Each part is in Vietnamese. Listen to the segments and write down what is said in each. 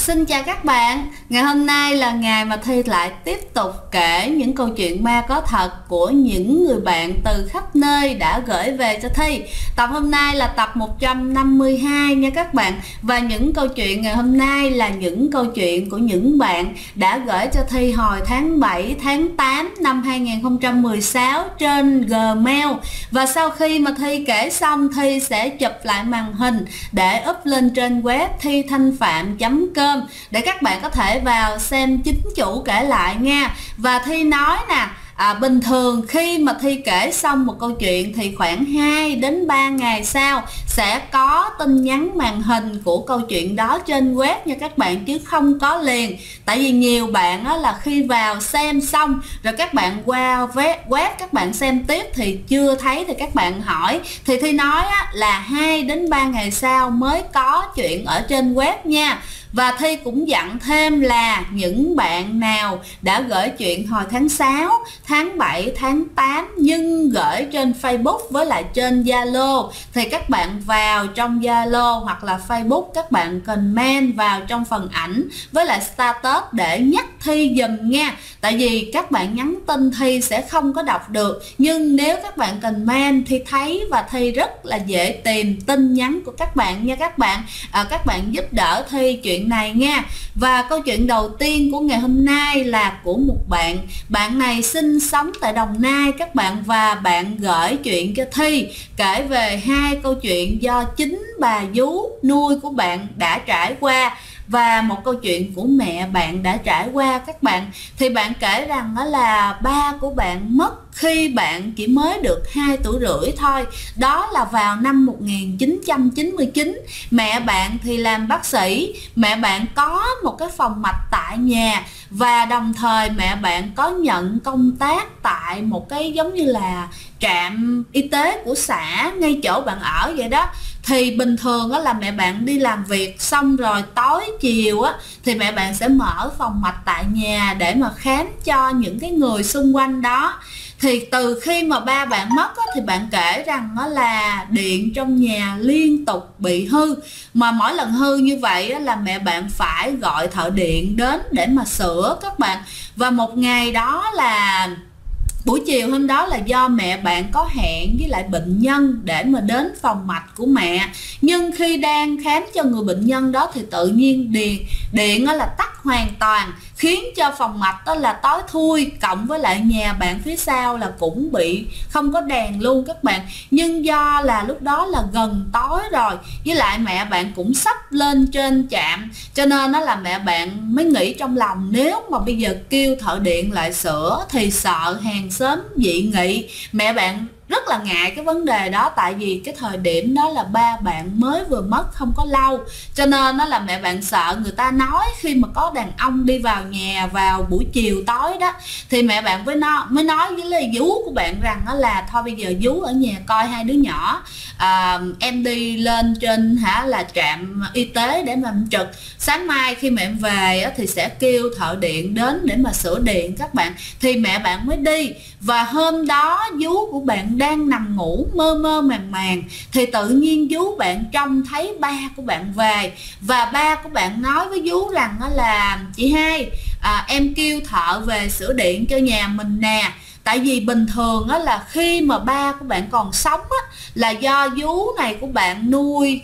Xin chào các bạn, ngày hôm nay là ngày mà Thi lại tiếp tục kể những câu chuyện ma có thật của những người bạn từ khắp nơi đã gửi về cho Thi. Tập hôm nay là tập 152 nha các bạn. Và những câu chuyện ngày hôm nay là những câu chuyện của những bạn đã gửi cho Thi hồi tháng 7, tháng 8 năm 2016 trên Gmail. Và sau khi mà Thi kể xong, Thi sẽ chụp lại màn hình để up lên trên web thithanhpham.com để các bạn có thể vào xem chính chủ kể lại nha. Và Thi nói nè, bình thường khi mà Thi kể xong một câu chuyện thì khoảng 2 đến 3 ngày sau sẽ có tin nhắn màn hình của câu chuyện đó trên web nha các bạn, chứ không có liền. Tại vì nhiều bạn là khi vào xem xong rồi các bạn qua web các bạn xem tiếp thì chưa thấy thì các bạn hỏi. Thì Thi nói là 2 đến 3 ngày sau mới có chuyện ở trên web nha. Và Thi cũng dặn thêm là những bạn nào đã gửi chuyện hồi tháng 6, tháng 7, tháng 8 nhưng gửi trên Facebook với lại trên Zalo thì các bạn vào trong Zalo hoặc là Facebook, các bạn comment vào trong phần ảnh với lại status để nhắc Thi dùm nha. Tại vì các bạn nhắn tin Thi sẽ không có đọc được, nhưng nếu các bạn comment Thi thấy và Thi rất là dễ tìm tin nhắn của các bạn nha các bạn. Các bạn giúp đỡ Thi chuyện này nha. Và câu chuyện đầu tiên của ngày hôm nay là của một bạn này sinh sống tại Đồng Nai các bạn, và bạn gửi chuyện cho Thi kể về 2 câu chuyện do chính bà vú nuôi của bạn đã trải qua và một câu chuyện của mẹ bạn đã trải qua các bạn. Thì bạn kể rằng đó là ba của bạn mất khi bạn chỉ mới được 2 tuổi rưỡi thôi. Đó là vào năm 1999. Mẹ bạn thì làm bác sĩ, mẹ bạn có một cái phòng mạch tại nhà và đồng thời mẹ bạn có nhận công tác tại một cái giống như là trạm y tế của xã ngay chỗ bạn ở vậy đó. Thì bình thường là mẹ bạn đi làm việc xong rồi tối chiều thì mẹ bạn sẽ mở phòng mạch tại nhà để mà khám cho những cái người xung quanh đó. Thì từ khi mà ba bạn mất thì bạn kể rằng là điện trong nhà liên tục bị hư, mà mỗi lần hư như vậy là mẹ bạn phải gọi thợ điện đến để mà sửa các bạn. Và một ngày đó là buổi chiều hôm đó là do mẹ bạn có hẹn với lại bệnh nhân để mà đến phòng mạch của mẹ, nhưng khi đang khám cho người bệnh nhân đó thì tự nhiên điện là tắt hoàn toàn, khiến cho phòng mạch đó là tối thui, cộng với lại nhà bạn phía sau là cũng bị không có đèn luôn các bạn. Nhưng do là lúc đó là gần tối rồi, với lại mẹ bạn cũng sắp lên trên trạm, cho nên đó là mẹ bạn mới nghĩ trong lòng nếu mà bây giờ kêu thợ điện lại sửa thì sợ hàng xóm dị nghị. Mẹ bạn rất là ngại cái vấn đề đó, tại vì cái thời điểm đó là ba bạn mới vừa mất không có lâu, cho nên đó là mẹ bạn sợ người ta nói khi mà có đàn ông đi vào nhà vào buổi chiều tối đó. Thì mẹ bạn mới nói với lời vú của bạn rằng đó là thôi bây giờ vú ở nhà coi 2 đứa nhỏ, em đi lên trên là trạm y tế để mà em trực, sáng mai khi mà em về thì sẽ kêu thợ điện đến để mà sửa điện các bạn. Thì mẹ bạn mới đi. Và hôm đó vú của bạn đang nằm ngủ mơ mơ màng màng thì tự nhiên vú bạn trông thấy ba của bạn về, và ba của bạn nói với vú rằng là chị Hai, em kêu thợ về sửa điện cho nhà mình nè. Tại vì bình thường là khi mà ba của bạn còn sống là do vú này của bạn nuôi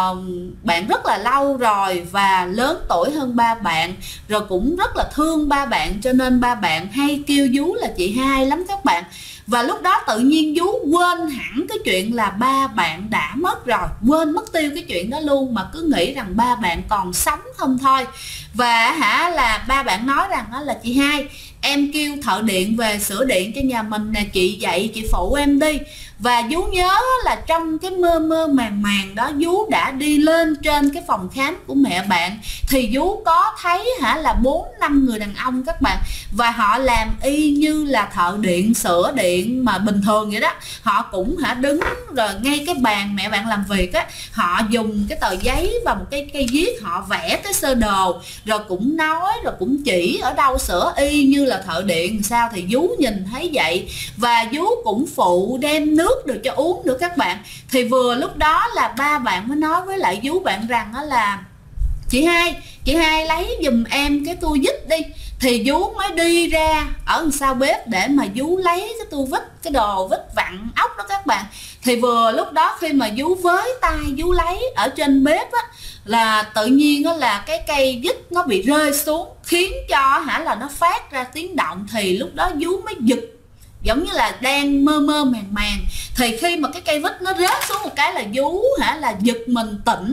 bạn rất là lâu rồi và lớn tuổi hơn ba bạn, rồi cũng rất là thương ba bạn, cho nên ba bạn hay kêu vú là chị Hai lắm các bạn. Và lúc đó tự nhiên vú quên hẳn cái chuyện là ba bạn đã mất rồi, quên mất tiêu cái chuyện đó luôn, mà cứ nghĩ rằng ba bạn còn sống không thôi. Và là ba bạn nói rằng là chị Hai, em kêu thợ điện về sửa điện cho nhà mình nè chị, dậy chị phụ em đi. Và vú nhớ là trong cái mơ mơ màng màng đó, vú đã đi lên trên cái phòng khám của mẹ bạn, thì vú có thấy là 4-5 người đàn ông các bạn, và họ làm y như là thợ điện sửa điện mà bình thường vậy đó. Họ cũng đứng rồi ngay cái bàn mẹ bạn làm việc họ dùng cái tờ giấy và một cái cây viết, họ vẽ cái sơ đồ, rồi cũng nói, rồi cũng chỉ ở đâu sửa y như là thợ điện sao. Thì vú nhìn thấy vậy và vú cũng phụ đem nước được cho uống nữa các bạn. Thì vừa lúc đó là ba bạn mới nói với lại vú bạn rằng là chị hai lấy giùm em cái tua vít đi. Thì vú mới đi ra ở sau bếp để mà vú lấy cái tua vít, cái đồ vít vặn ốc đó các bạn. Thì vừa lúc đó khi mà vú với tay vú lấy ở trên bếp á, là tự nhiên đó là cái cây vít nó bị rơi xuống, khiến cho là nó phát ra tiếng động. Thì lúc đó vú mới giật, giống như là đang mơ mơ màng màng. Thì khi mà cái cây vít nó rớt xuống một cái là vú là giật mình tỉnh.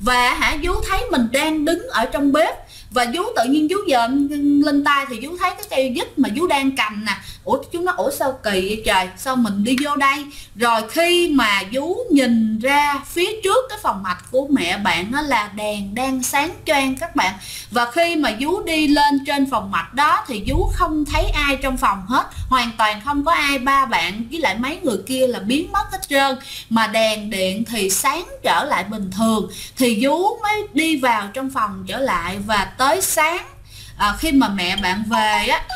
Và vú thấy mình đang đứng ở trong bếp. Và vú tự nhiên vú dòm lên tay thì vú thấy cái cây vít mà vú đang cầm nè. Ủa sao kỳ vậy trời, sao mình đi vô đây? Rồi khi mà vú nhìn ra phía trước cái phòng mạch của mẹ bạn đó là đèn đang sáng choang các bạn. Và khi mà vú đi lên trên phòng mạch đó thì vú không thấy ai trong phòng hết, hoàn toàn không có ai. Ba bạn với lại mấy người kia là biến mất hết trơn, mà đèn điện thì sáng trở lại bình thường. Thì vú mới đi vào trong phòng trở lại. Và tới sáng khi mà mẹ bạn về á,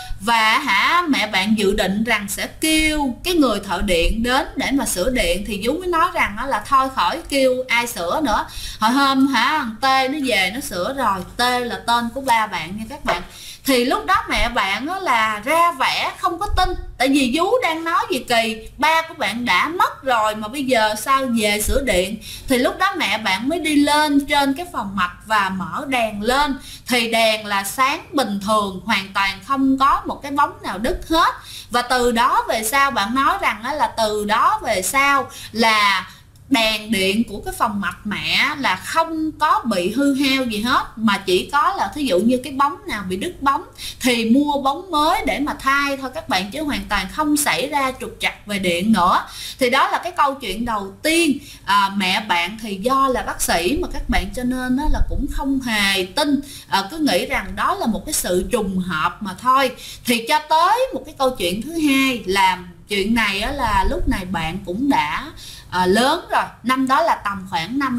và mẹ bạn dự định rằng sẽ kêu cái người thợ điện đến để mà sửa điện, thì vú mới nói rằng là thôi khỏi kêu ai sửa nữa. Hồi hôm thằng Tê nó về nó sửa rồi. Tê là tên của ba bạn nha các bạn. Thì lúc đó mẹ bạn là ra vẻ không có tin, tại vì vú đang nói gì kỳ, ba của bạn đã mất rồi mà bây giờ sao về sửa điện. Thì lúc đó mẹ bạn mới đi lên trên cái phòng mạch và mở đèn lên. Thì đèn là sáng bình thường, hoàn toàn không có một cái bóng nào đứt hết. Và từ đó về sau, bạn nói rằng là từ đó về sau là đèn điện của cái phòng mạch mẹ là không có bị hư hao gì hết, mà chỉ có là thí dụ như cái bóng nào bị đứt bóng thì mua bóng mới để mà thay thôi các bạn, chứ hoàn toàn không xảy ra trục trặc về điện nữa. Thì đó là cái câu chuyện đầu tiên. Mẹ bạn thì do là bác sĩ mà các bạn, cho nên là cũng không hề tin, cứ nghĩ rằng đó là một cái sự trùng hợp mà thôi. Thì cho tới một cái câu chuyện thứ hai là chuyện này là lúc này bạn cũng đã lớn rồi. Năm đó là tầm khoảng năm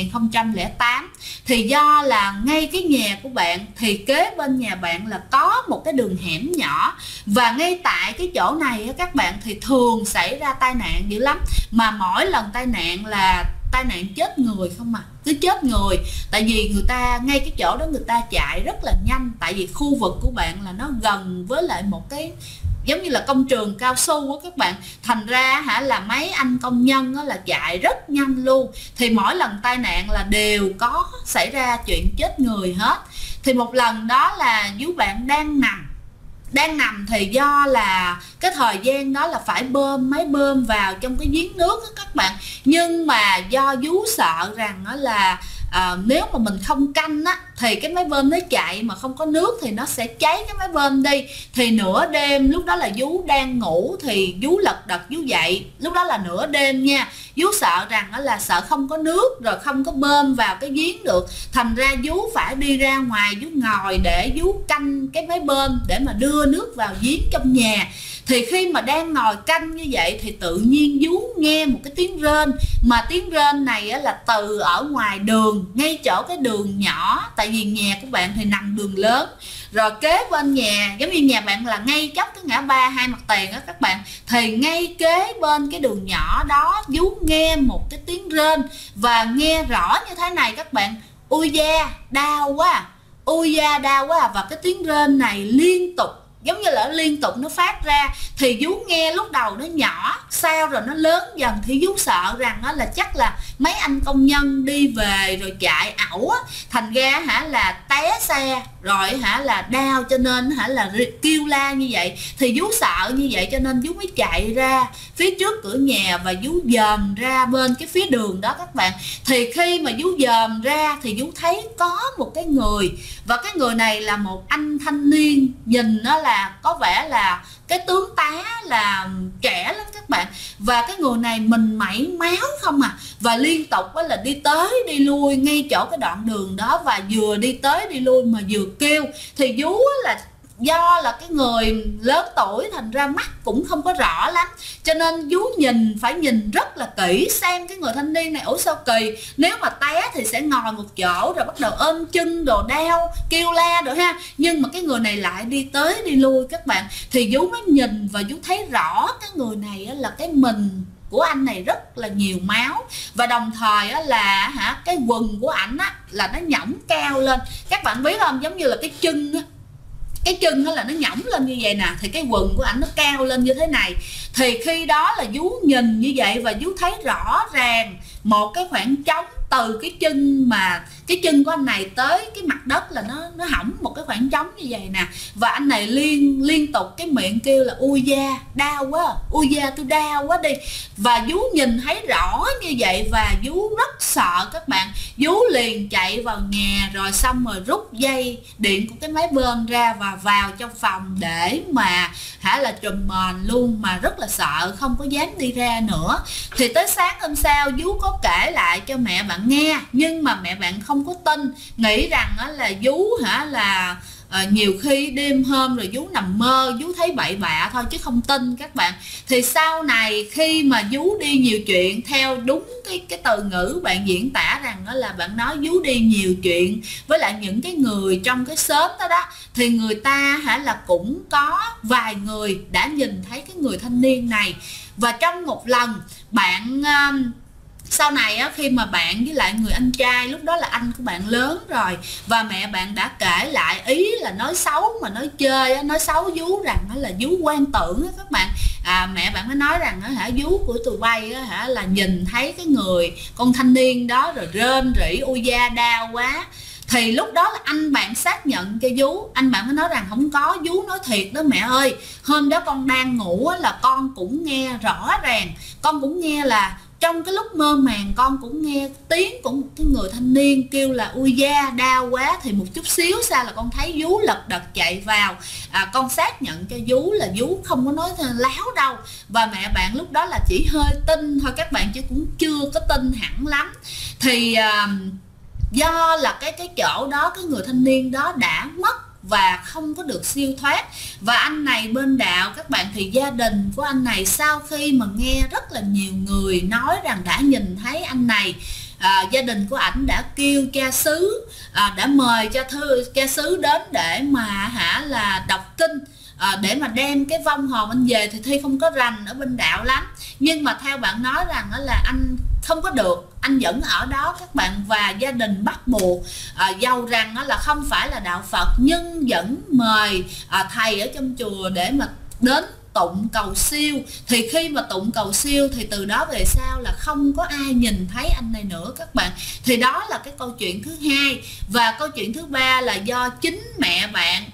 2008. Thì do là ngay cái nhà của bạn thì kế bên nhà bạn là có một cái đường hẻm nhỏ. Và ngay tại cái chỗ này các bạn thì thường xảy ra tai nạn dữ lắm. Mà mỗi lần tai nạn là tai nạn chết người không, mà cứ chết người. Tại vì người ta ngay cái chỗ đó người ta chạy rất là nhanh. Tại vì khu vực của bạn là nó gần với lại một cái giống như là công trường cao su các bạn, thành ra là mấy anh công nhân là chạy rất nhanh luôn. Thì mỗi lần tai nạn là đều có xảy ra chuyện chết người hết. Thì một lần đó là vú bạn đang nằm thì do là cái thời gian đó là phải bơm máy bơm vào trong cái giếng nước đó các bạn. Nhưng mà do vú sợ rằng là nếu mà mình không canh thì cái máy bơm nó chạy mà không có nước thì nó sẽ cháy cái máy bơm đi. Thì nửa đêm lúc đó là vú đang ngủ thì vú lật đật vú dậy, lúc đó là nửa đêm nha. Vú sợ rằng là sợ không có nước rồi không có bơm vào cái giếng được, thành ra vú phải đi ra ngoài vú ngồi để vú canh cái máy bơm để mà đưa nước vào giếng trong nhà. Thì khi mà đang ngồi canh như vậy thì tự nhiên vú nghe một cái tiếng rên. Mà tiếng rên này là từ ở ngoài đường, ngay chỗ cái đường nhỏ. Tại vì nhà của bạn thì nằm đường lớn. Rồi kế bên nhà, giống như nhà bạn là ngay chốc cái ngã ba hai mặt tiền các bạn. Thì ngay kế bên cái đường nhỏ đó vú nghe một cái tiếng rên. Và nghe rõ như thế này các bạn: ui da đau quá, ui da đau quá. Và cái tiếng rên này liên tục, giống như là liên tục nó phát ra. Thì vú nghe lúc đầu nó nhỏ, sau rồi nó lớn dần. Thì vú sợ rằng là chắc là mấy anh công nhân đi về rồi chạy ẩu á, thành ra là té xe rồi là đau, cho nên là kêu la như vậy. Thì vú sợ như vậy cho nên vú mới chạy ra phía trước cửa nhà và vú dòm ra bên cái phía đường đó các bạn. Thì khi mà vú dòm ra thì vú thấy có một cái người, và cái người này là một anh thanh niên, nhìn nó là có vẻ là cái tướng tá là trẻ lắm các bạn. Và cái người này mình mẩy máu không và liên tục là đi tới đi lui ngay chỗ cái đoạn đường đó, và vừa đi tới đi lui mà vừa kêu. Thì vú là do là cái người lớn tuổi thành ra mắt cũng không có rõ lắm, cho nên vú phải nhìn rất là kỹ xem cái người thanh niên này ủa sao kỳ, nếu mà té thì sẽ ngồi một chỗ rồi bắt đầu ôm chân đồ đau kêu la rồi ha. Nhưng mà cái người này lại đi tới đi lui các bạn. Thì vú mới nhìn và vú thấy rõ cái người này là cái mình của anh này rất là nhiều máu, và đồng thời á, là cái quần của ảnh á, là nó nhõng cao lên. Các bạn biết không, giống như là cái chân á, cái chân đó là nó nhõng lên như vậy nè, thì cái quần của ảnh nó cao lên như thế này. Thì khi đó là Vú nhìn như vậy và Vú thấy rõ ràng một cái khoảng trống từ cái chân, mà cái chân của anh này tới cái mặt đất là nó hỏng một cái khoảng trống như vậy nè. Và anh này liên tục cái miệng kêu là ui da đau quá, ui da tôi đau quá đi. Và Vú nhìn thấy rõ như vậy và Vú rất sợ các bạn. Vú liền chạy vào nhà, rồi xong rồi rút dây điện của cái máy bơm ra và vào trong phòng để mà là trùm mền luôn, mà rất là sợ, không có dám đi ra nữa. Thì tới sáng hôm sau Vú có kể lại cho mẹ bạn nghe, nhưng mà mẹ bạn không có tin, nghĩ rằng là Vú là nhiều khi đêm hôm rồi Vú nằm mơ, Vú thấy bậy bạ thôi chứ không tin các bạn. Thì sau này khi mà Vú đi nhiều chuyện, theo đúng cái từ ngữ bạn diễn tả rằng đó là bạn nói Vú đi nhiều chuyện với lại những cái người trong cái xóm đó, thì người ta là cũng có vài người đã nhìn thấy cái người thanh niên này. Và trong một lần bạn sau này á, khi mà bạn với lại người anh trai, lúc đó là anh của bạn lớn rồi, và mẹ bạn đã kể lại, ý là nói xấu mà nói chơi á, nói xấu Vú rằng là Vú quan tưởng á các bạn. Mẹ bạn mới nói rằng Vú của tụi bay á, là nhìn thấy cái người con thanh niên đó rồi rên rỉ ui da đau quá. Thì lúc đó là anh bạn xác nhận cho Vú, anh bạn mới nói rằng không có, Vú nói thiệt đó mẹ ơi, hôm đó con đang ngủ là con cũng nghe rõ ràng, con cũng nghe là trong cái lúc mơ màng con cũng nghe tiếng của một cái người thanh niên kêu là ui da đau quá. Thì một chút xíu sau là con thấy Vú lật đật chạy vào, con xác nhận cho Vú là Vú không có nói láo đâu. Và mẹ bạn lúc đó là chỉ hơi tin thôi các bạn, chứ cũng chưa có tin hẳn lắm. Thì do là cái chỗ đó, cái người thanh niên đó đã mất và không có được siêu thoát. Và anh này bên đạo các bạn, thì gia đình của anh này sau khi mà nghe rất là nhiều người nói rằng đã nhìn thấy anh này, gia đình của ảnh đã kêu cha xứ, đã mời cha xứ đến để mà là đọc kinh, để mà đem cái vong hồn anh về. Thì Thi không có rành ở bên đạo lắm, nhưng mà theo bạn nói rằng đó là anh không có được, anh vẫn ở đó các bạn. Và gia đình bắt buộc, dầu rằng là không phải là đạo Phật, nhưng vẫn mời thầy ở trong chùa để mà đến tụng cầu siêu. Thì khi mà tụng cầu siêu thì từ đó về sau là không có ai nhìn thấy anh này nữa các bạn. Thì đó là cái câu chuyện thứ hai. Và câu chuyện thứ ba là do chính mẹ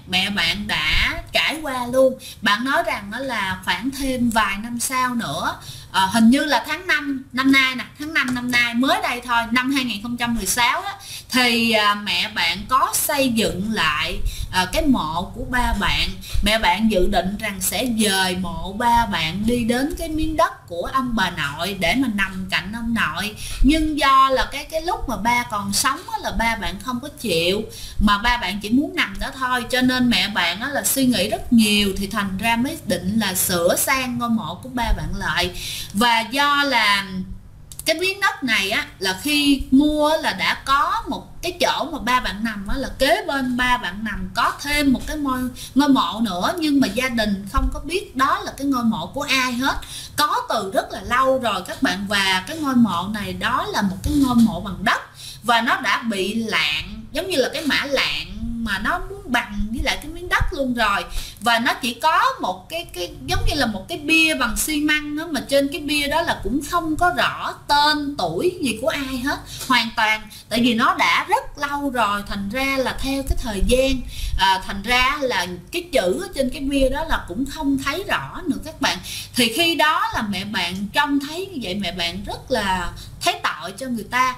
bạn đã trải qua luôn. Bạn nói rằng đó là khoảng thêm vài năm sau nữa, hình như là tháng 5 năm nay nè, tháng 5 năm nay mới đây thôi, năm 2016 á, thì mẹ bạn có xây dựng lại cái mộ của ba bạn. Mẹ bạn dự định rằng sẽ dời mộ ba bạn đi đến cái miếng đất của ông bà nội để mà nằm cạnh ông nội. Nhưng do là cái lúc mà ba còn sống á, là ba bạn không có chịu, mà ba bạn chỉ muốn nằm đó thôi, cho nên mẹ bạn á, là suy nghĩ rất nhiều, thì thành ra mới định là sửa sang ngôi mộ của ba bạn lại. Và do là cái miếng đất này á, là khi mua là đã có một cái chỗ mà ba bạn nằm á, là kế bên ba bạn nằm có thêm một cái ngôi mộ nữa, nhưng mà gia đình không có biết đó là cái ngôi mộ của ai hết, có từ rất là lâu rồi các bạn. Và cái ngôi mộ này đó là một cái ngôi mộ bằng đất, và nó đã bị lạng, giống như là cái mã lạng mà nó muốn bằng với lại cái miếng đất luôn rồi. Và nó chỉ có một cái giống như là một cái bia bằng xi măng đó, mà trên cái bia đó là cũng không có rõ tên tuổi gì của ai hết, hoàn toàn, tại vì nó đã rất lâu rồi, thành ra là theo cái thời gian, thành ra là cái chữ ở trên cái bia đó là cũng không thấy rõ nữa các bạn. Thì khi đó là mẹ bạn trông thấy như vậy, mẹ bạn rất là thấy tội cho người ta,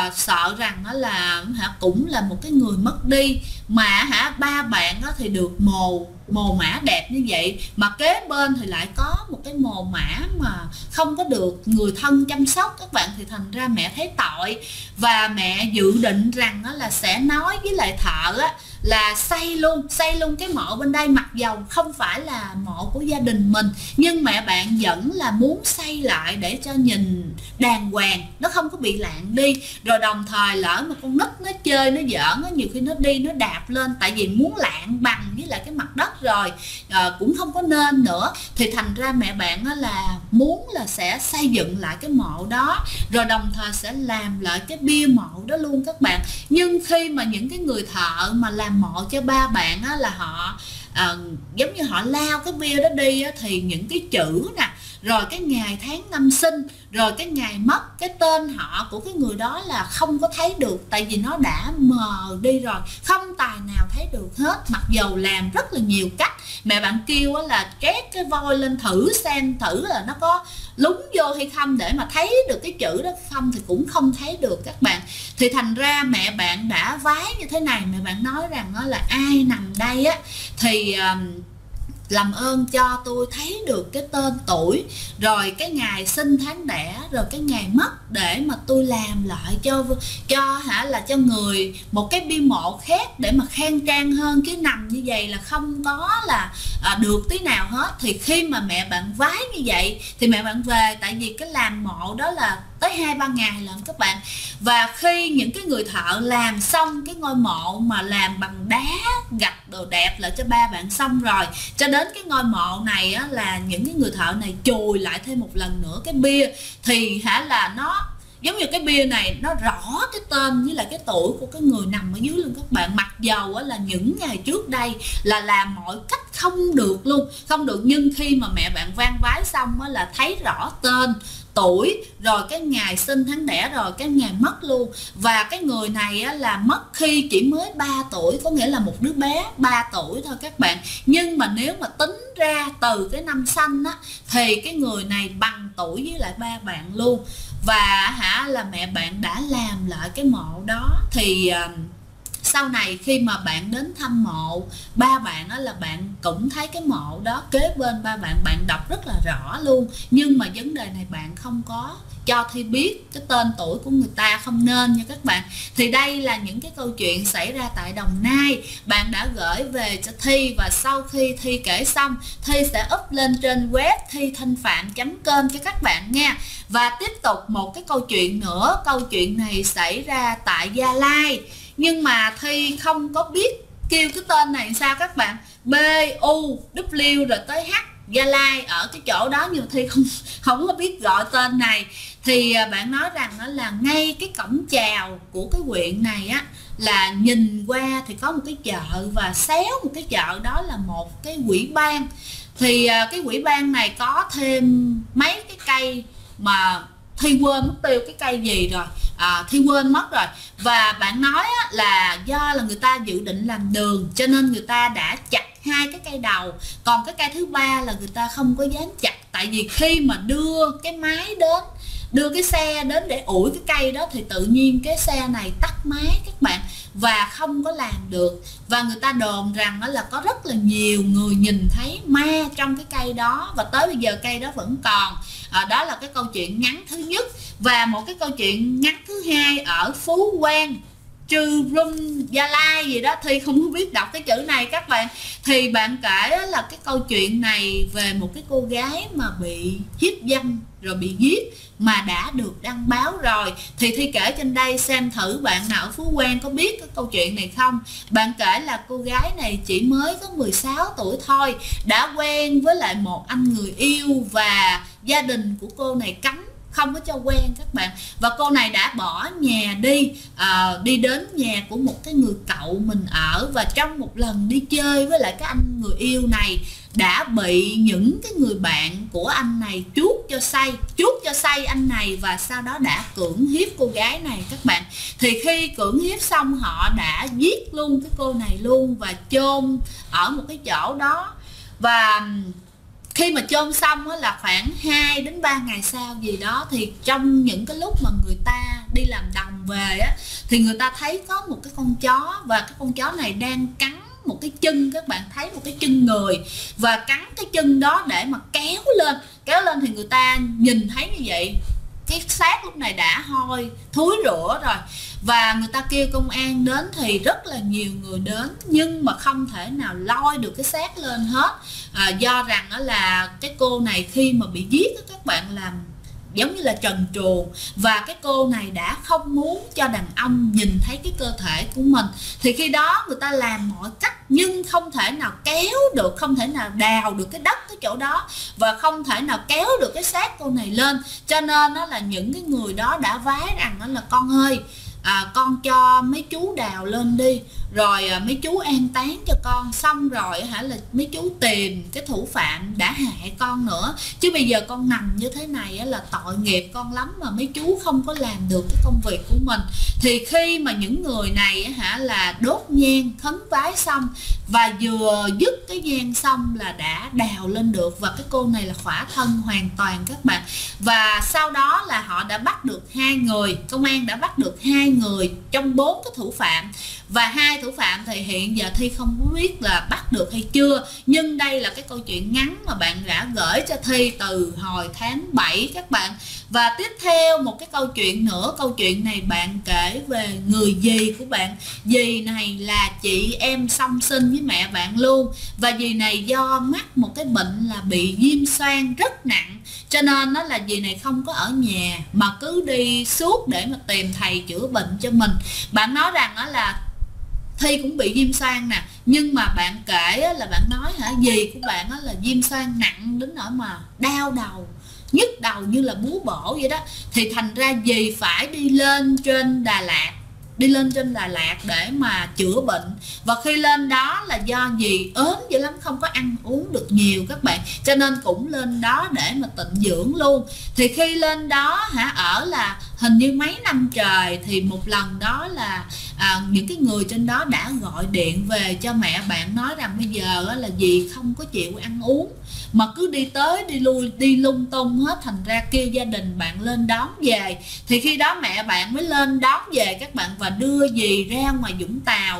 sợ rằng đó là cũng là một cái người mất đi, mà ba bạn đó thì được mồ mã đẹp như vậy, mà kế bên thì lại có một cái mồ mã mà không có được người thân chăm sóc các bạn. Thì thành ra mẹ thấy tội, và mẹ dự định rằng đó là sẽ nói với lại thợ á, là xây luôn cái mộ bên đây, mặc dầu không phải là mộ của gia đình mình, nhưng mẹ bạn vẫn là muốn xây lại để cho nhìn đàng hoàng, nó không có bị lạng đi. Rồi đồng thời lỡ mà con nít nó chơi nó giỡn á, nhiều khi nó đi nó đạp lên, tại vì muốn lạng bằng với lại cái mặt đất rồi cũng không có nên nữa, thì thành ra mẹ bạn là muốn là sẽ xây dựng lại cái mộ đó, rồi đồng thời sẽ làm lại cái bia mộ đó luôn các bạn. Nhưng khi mà những cái người thợ mà làm mộ cho ba bạn á, là họ giống như họ lao cái bia đó đi á, thì những cái chữ nè, rồi cái ngày tháng năm sinh, rồi cái ngày mất, cái tên họ của cái người đó là không có thấy được, tại vì nó đã mờ đi rồi, không tài nào thấy được hết, mặc dầu làm rất là nhiều cách. Mẹ bạn kêu là trét cái voi lên thử xem thử là nó có lúng vô hay không để mà thấy được cái chữ đó không, thì cũng không thấy được các bạn. Thì thành ra mẹ bạn đã vái như thế này, mẹ bạn nói rằng đó là ai nằm đây á thì làm ơn cho tôi thấy được cái tên tuổi, rồi cái ngày sinh tháng đẻ, rồi cái ngày mất, để mà tôi làm lại cho người một cái bia mộ khác để mà khang trang hơn, chứ nằm như vậy là không có là được tí nào hết. Thì khi mà mẹ bạn vái như vậy thì mẹ bạn về, tại vì cái làm mộ đó là tới 2-3 ngày lận các bạn. Và khi những cái người thợ làm xong cái ngôi mộ mà làm bằng đá gạch đồ đẹp lại cho ba bạn xong rồi, cho đến cái ngôi mộ này á, là những cái người thợ này chùi lại thêm một lần nữa cái bia, thì là nó giống như cái bia này nó rõ cái tên với lại cái tuổi của cái người nằm ở dưới luôn các bạn. Mặc dầu á, là những ngày trước đây là làm mọi cách không được luôn, không được, nhưng khi mà mẹ bạn vang vái xong á, là thấy rõ tên tuổi, rồi cái ngày sinh tháng đẻ, rồi cái ngày mất luôn. Và cái người này á, là mất khi chỉ mới 3 tuổi, có nghĩa là một đứa bé 3 tuổi thôi các bạn. Nhưng mà nếu mà tính ra từ cái năm sanh á, thì cái người này bằng tuổi với lại ba bạn luôn. Và là mẹ bạn đã làm lại cái mộ đó. Thì sau này khi mà bạn đến thăm mộ ba bạn á, là bạn cũng thấy cái mộ đó kế bên ba bạn, bạn đọc rất là rõ luôn. Nhưng mà vấn đề này bạn không có cho Thi biết cái tên tuổi của người ta, không nên nha các bạn. Thì đây là những cái câu chuyện xảy ra tại Đồng Nai, bạn đã gửi về cho Thi, và sau khi Thi kể xong, Thi sẽ up lên trên web thithanhpham.com cho các bạn nha. Và tiếp tục một cái câu chuyện nữa, câu chuyện này xảy ra tại Gia Lai, nhưng mà Thi không có biết kêu cái tên này sao các bạn, B-U-W rồi tới H, Gia Lai ở cái chỗ đó, nhưng Thi không có biết gọi tên này. Thì bạn nói rằng đó là ngay cái cổng chào của cái huyện này á, là nhìn qua thì có một cái chợ, và xéo một cái chợ đó là một cái ủy ban. Thì cái ủy ban này có thêm mấy cái cây mà Thi quên mất tiêu cái cây gì rồi, Thi quên mất rồi. Và bạn nói á, là do là người ta dự định làm đường cho nên người ta đã chặt 2 cái cây đầu, còn cái cây thứ 3 là người ta không có dám chặt, tại vì khi mà đưa cái máy đến, đưa cái xe đến để ủi cái cây đó thì tự nhiên cái xe này tắt máy các bạn, và không có làm được. Và người ta đồn rằng đó là có rất là nhiều người nhìn thấy ma trong cái cây đó, và tới bây giờ cây đó vẫn còn. Đó là cái câu chuyện ngắn thứ nhất. Và một cái câu chuyện ngắn thứ hai ở Phú Quang, Trư Rum, Gia Lai gì đó, Thi không có biết đọc cái chữ này các bạn. Thì bạn kể là cái câu chuyện này về một cái cô gái mà bị hiếp dâm rồi bị giết, mà đã được đăng báo rồi. Thì Thi kể trên đây xem thử bạn nào ở Phú Quang có biết cái câu chuyện này không. Bạn kể là cô gái này chỉ mới có 16 tuổi thôi, đã quen với lại một anh người yêu, và gia đình của cô này cấm không có cho quen các bạn. Và cô này đã bỏ nhà đi đến nhà của một cái người cậu mình ở, và trong một lần đi chơi với lại cái anh người yêu này đã bị những cái người bạn của anh này chuốt cho say anh này, và sau đó đã cưỡng hiếp cô gái này các bạn. Thì khi cưỡng hiếp xong họ đã giết luôn cái cô này luôn, và chôn ở một cái chỗ đó. Và khi mà chôn xong là khoảng 2 đến 3 ngày sau gì đó, thì trong những cái lúc mà người ta đi làm đồng về á, thì người ta thấy có một cái con chó, và cái con chó này đang cắn một cái chân, các bạn thấy một cái chân người, và cắn cái chân đó để mà kéo lên thì người ta nhìn thấy như vậy cái xác lúc này đã hôi thúi rữa rồi, và người ta kêu công an đến thì rất là nhiều người đến, nhưng mà không thể nào lôi được cái xác lên hết, do rằng đó là cái cô này khi mà bị giết đó, các bạn, làm giống như là trần truồng, và cái cô này đã không muốn cho đàn ông nhìn thấy cái cơ thể của mình, thì khi đó người ta làm mọi cách nhưng không thể nào kéo được, không thể nào đào được cái đất cái chỗ đó, và không thể nào kéo được cái xác cô này lên. Cho nên đó là những cái người đó đã vái rằng đó là con ơi, con cho mấy chú đào lên đi, rồi mấy chú an táng cho con, xong rồi là mấy chú tìm cái thủ phạm đã hại con nữa, chứ bây giờ con nằm như thế này là tội nghiệp con lắm, mà mấy chú không có làm được cái công việc của mình. Thì khi mà những người này là đốt nhang khấn vái xong, và vừa dứt cái nhang xong là đã đào lên được, và cái cô này là khỏa thân hoàn toàn các bạn. Và sau đó là họ đã bắt được 2 người, công an đã bắt được 2 người trong 4 cái thủ phạm, và 2 thủ phạm thì hiện giờ Thi không biết là bắt được hay chưa, nhưng đây là cái câu chuyện ngắn mà bạn đã gửi cho Thi từ hồi tháng 7 các bạn. Và tiếp theo một cái câu chuyện nữa, câu chuyện này bạn kể về người dì của bạn. Dì này là chị em song sinh với mẹ bạn luôn, và dì này do mắc một cái bệnh là bị viêm xoang rất nặng, cho nên nó là dì này không có ở nhà mà cứ đi suốt để mà tìm thầy chữa bệnh cho mình. Bạn nói rằng đó là Thi cũng bị viêm xoang nè, nhưng mà bạn kể là bạn nói dì của bạn là viêm xoang nặng đến nỗi mà đau đầu, nhức đầu như là búa bổ vậy đó, thì thành ra dì phải đi lên trên Đà Lạt, để mà chữa bệnh. Và khi lên đó là do dì ốm dữ lắm, không có ăn uống được nhiều các bạn, cho nên cũng lên đó để mà tịnh dưỡng luôn. Thì khi lên đó ở là hình như mấy năm trời, thì một lần đó là những cái người trên đó đã gọi điện về cho mẹ bạn, nói rằng bây giờ là dì không có chịu ăn uống mà cứ đi tới đi lui, đi lung tung hết, thành ra kêu gia đình bạn lên đón về. Thì khi đó mẹ bạn mới lên đón về các bạn, và đưa dì ra ngoài Vũng Tàu,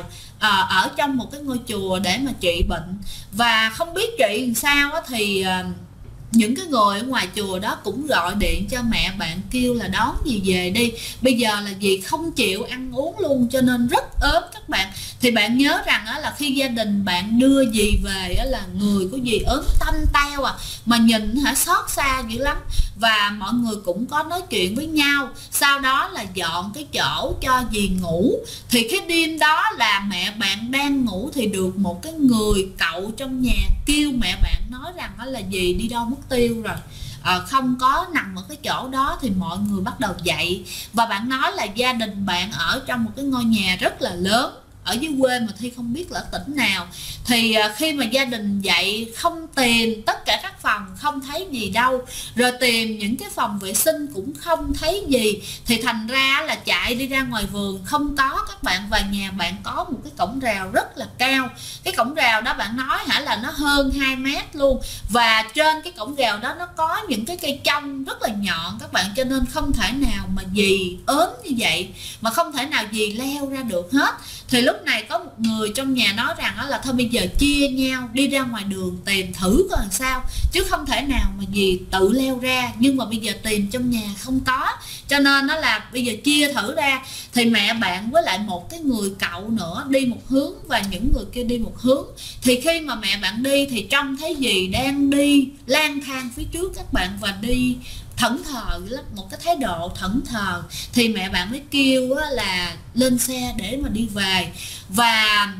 ở trong một cái ngôi chùa để mà trị bệnh. Và không biết trị làm sao thì những cái người ở ngoài chùa đó cũng gọi điện cho mẹ bạn kêu là đón dì về đi, bây giờ là dì không chịu ăn uống luôn, cho nên rất ốm các bạn. Thì bạn nhớ rằng là khi gia đình bạn đưa dì về là người của dì ốm tanh teo mà nhìn xót xa dữ lắm, và mọi người cũng có nói chuyện với nhau, sau đó là dọn cái chỗ cho dì ngủ. Thì cái đêm đó là mẹ bạn đang ngủ thì được một cái người cậu trong nhà kêu mẹ bạn, nói rằng là dì đi đâu mất tiêu rồi, không có nằm ở cái chỗ đó. Thì mọi người bắt đầu dậy, và bạn nói là gia đình bạn ở trong một cái ngôi nhà rất là lớn ở dưới quê mà Thi không biết là tỉnh nào. Thì khi mà gia đình dậy không tìm tất cả các phòng không thấy gì đâu, rồi tìm những cái phòng vệ sinh cũng không thấy gì, thì thành ra là chạy đi ra ngoài vườn không có các bạn. Và nhà bạn có một cái cổng rào rất là cao, cái cổng rào đó bạn nói là nó hơn 2 mét luôn, và trên cái cổng rào đó nó có những cái cây chông rất là nhọn các bạn, cho nên không thể nào mà dì ốm như vậy mà không thể nào dì leo ra được hết. Thì lúc này có một người trong nhà nói rằng là thôi bây giờ chia nhau đi ra ngoài đường tìm thử coi làm sao, chứ không thể nào mà dì tự leo ra. Nhưng mà bây giờ tìm trong nhà không có, cho nên nó là bây giờ chia thử ra. Thì mẹ bạn với lại một cái người cậu nữa đi một hướng, và những người kia đi một hướng. Thì khi mà mẹ bạn đi thì trông thấy dì đang đi lang thang phía trước các bạn, và đi thẫn thờ lắm, một cái thái độ thẫn thờ. Thì mẹ bạn mới kêu là lên xe để mà đi về. Và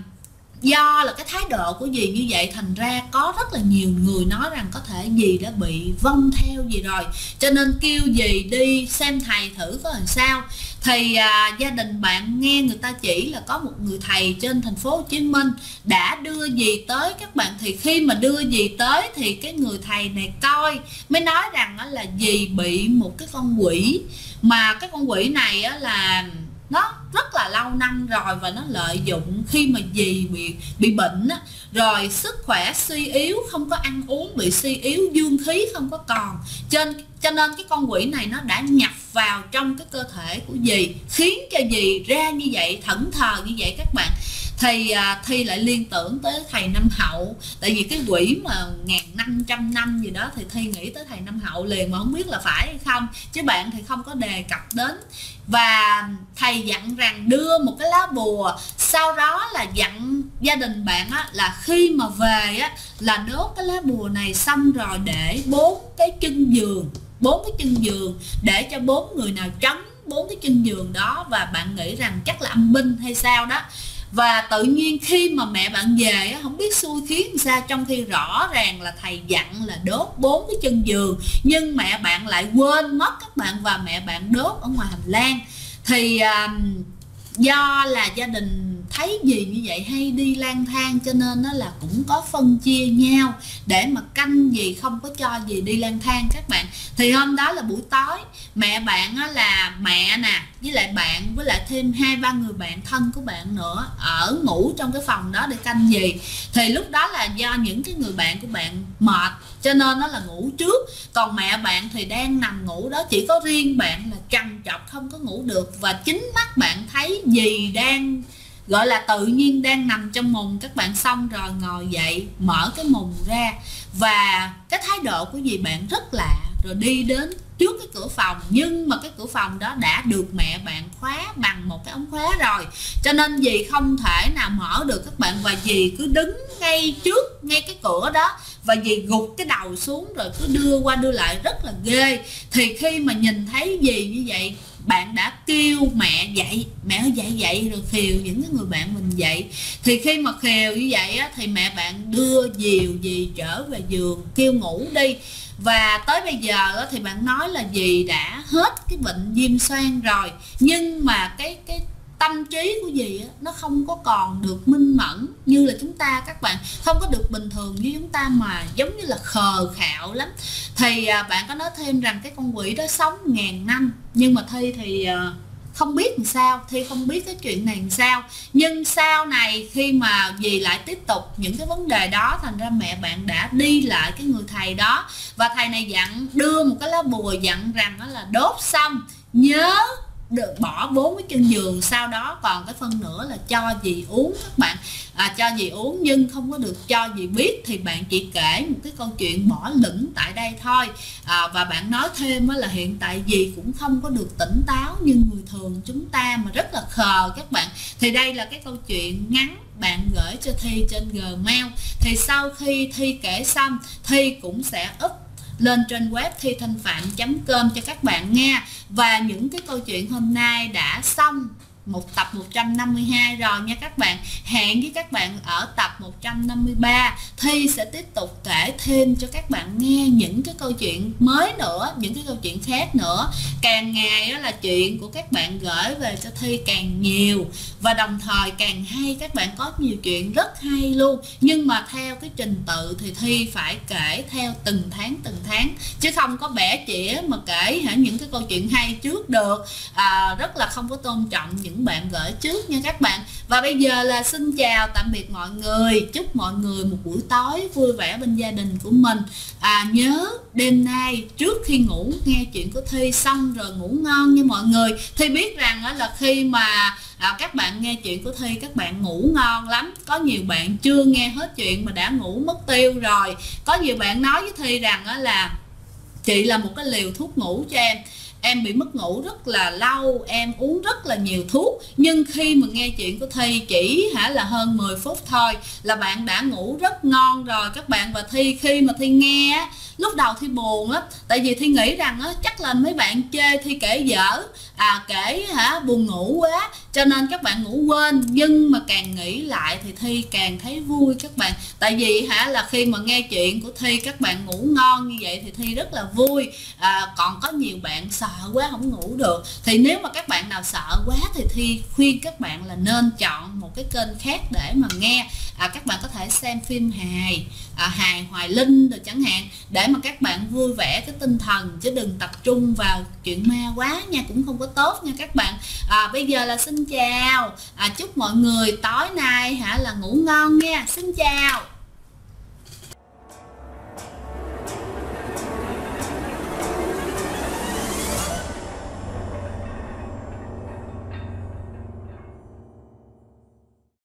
do là cái thái độ của dì như vậy, thành ra có rất là nhiều người nói rằng có thể dì đã bị vong theo gì rồi, cho nên kêu dì đi xem thầy thử có làm sao. Thì gia đình bạn nghe người ta chỉ là có một người thầy trên thành phố Hồ Chí Minh đã đưa dì tới các bạn. Thì khi mà đưa dì tới thì cái người thầy này coi mới nói rằng là dì bị một cái con quỷ, mà cái con quỷ này là nó rất là lâu năm rồi, và nó lợi dụng khi mà dì bị bệnh rồi sức khỏe suy yếu, không có ăn uống, bị suy yếu, dương khí không có còn, cho nên cái con quỷ này nó đã nhập vào trong cái cơ thể của dì, khiến cho dì ra như vậy, thẫn thờ như vậy các bạn. thì Thi lại liên tưởng tới thầy Năm Hậu. Tại vì cái quỹ mà 1500 năm gì đó thì Thi nghĩ tới thầy Năm Hậu liền, mà không biết là phải hay không, chứ bạn thì không có đề cập đến. Và thầy dặn rằng đưa một cái lá bùa, sau đó là dặn gia đình bạn á, là khi mà về á, là đốt cái lá bùa này xong rồi để 4 cái chân giường để cho 4 người nào trấn 4 cái chân giường đó, và bạn nghĩ rằng chắc là âm binh hay sao đó. Và tự nhiên khi mà mẹ bạn về á, không biết xui khiến sao, trong khi rõ ràng là thầy dặn là đốt 4 cái chân giường, nhưng mẹ bạn lại quên mất các bạn, và mẹ bạn đốt ở ngoài hành lang. Thì do là gia đình thấy gì như vậy hay đi lang thang, cho nên nó là cũng có phân chia nhau để mà canh gì, không có cho gì đi lang thang các bạn. Thì hôm đó là buổi tối, mẹ bạn á, là mẹ nè, với lại bạn, với lại thêm 2-3 người bạn thân của bạn nữa ở ngủ trong cái phòng đó để canh gì. Thì lúc đó là do những cái người bạn của bạn mệt cho nên nó là ngủ trước, còn mẹ bạn thì đang nằm ngủ đó, chỉ có riêng bạn là trằn trọc không có ngủ được. Và chính mắt bạn thấy dì đang gọi là tự nhiên đang nằm trong mùng các bạn, xong rồi ngồi dậy mở cái mùng ra, và cái thái độ của dì bạn rất lạ, rồi đi đến trước cái cửa phòng, nhưng mà cái cửa phòng đó đã được mẹ bạn khóa bằng một cái ống khóa rồi, cho nên dì không thể nào mở được các bạn. Và dì cứ đứng ngay trước, ngay cái cửa đó, và dì gục cái đầu xuống rồi cứ đưa qua đưa lại rất là ghê. Thì khi mà nhìn thấy dì như vậy, bạn đã kêu mẹ dậy, mẹ ơi dậy dậy, rồi khều những cái người bạn mình dậy. Thì khi mà khều như vậy á, thì mẹ bạn đưa dìu dì trở về giường kêu ngủ đi. Và tới bây giờ thì bạn nói là dì đã hết cái bệnh viêm xoang rồi, nhưng mà cái tâm trí của dì á, nó không có còn được minh mẫn như là chúng ta các bạn, không có được bình thường như chúng ta, mà giống như là khờ khạo lắm. Thì bạn có nói thêm rằng cái con quỷ đó sống 1000 năm, nhưng mà Thi thì không biết làm sao, Thi không biết cái chuyện này làm sao. Nhưng sau này khi mà dì lại tiếp tục những cái vấn đề đó, thành ra mẹ bạn đã đi lại cái người thầy đó, và thầy này dặn đưa một cái lá bùa dặn rằng đó là đốt xong nhớ được bỏ 4 cái chân giường, sau đó còn cái phân nữa là cho dì uống các bạn. Cho dì uống nhưng không có được cho dì biết. Thì bạn chỉ kể một cái câu chuyện bỏ lửng tại đây thôi. Và bạn nói thêm là hiện tại dì cũng không có được tỉnh táo như người thường chúng ta, mà rất là khờ các bạn. Thì đây là cái câu chuyện ngắn bạn gửi cho Thi trên Gmail. Thì sau khi Thi kể xong, Thi cũng sẽ up lên trên web thithanhpham.com cho các bạn nghe. Và những cái câu chuyện hôm nay đã xong một tập 152 rồi nha các bạn. Hẹn với các bạn ở tập 153. Thi sẽ tiếp tục kể thêm cho các bạn nghe những cái câu chuyện mới nữa, những cái câu chuyện khác nữa. Càng ngày đó là chuyện của các bạn gửi về cho Thi càng nhiều, và đồng thời càng hay. Các bạn có nhiều chuyện rất hay luôn, nhưng mà theo cái trình tự thì Thi phải kể theo từng tháng, chứ không có bẻ chĩa mà kể những cái câu chuyện hay trước được. Rất là không có tôn trọng những bạn gửi trước nha các bạn. Và bây giờ là xin chào tạm biệt mọi người, chúc mọi người một buổi tối vui vẻ bên gia đình của mình. Nhớ đêm nay trước khi ngủ nghe chuyện của Thi xong rồi ngủ ngon nha mọi người. Thi biết rằng là khi mà các bạn nghe chuyện của Thi các bạn ngủ ngon lắm. Có nhiều bạn chưa nghe hết chuyện mà đã ngủ mất tiêu rồi. Có nhiều bạn nói với Thi rằng là chị là một cái liều thuốc ngủ cho em bị mất ngủ rất là lâu, em uống rất là nhiều thuốc, nhưng khi mà nghe chuyện của Thi chỉ là hơn 10 phút thôi là bạn đã ngủ rất ngon rồi các bạn. Và Thi khi mà Thi nghe lúc đầu Thi buồn lắm, tại vì Thi nghĩ rằng chắc là mấy bạn chê Thi kể dở, kể buồn ngủ quá cho nên các bạn ngủ quên. Nhưng mà càng nghĩ lại thì Thi càng thấy vui các bạn, tại vì là khi mà nghe chuyện của Thi các bạn ngủ ngon như vậy thì Thi rất là vui. Còn có nhiều bạn sợ quá không ngủ được, thì nếu mà các bạn nào sợ quá thì Thi khuyên các bạn là nên chọn một cái kênh khác để mà nghe. Các bạn có thể xem phim hài, hài Hoài Linh rồi chẳng hạn, để mà các bạn vui vẻ cái tinh thần, chứ đừng tập trung vào chuyện ma quá nha, cũng không có tốt nha các bạn. Bây giờ là xin chào, chúc mọi người tối nay là ngủ ngon nha, xin chào.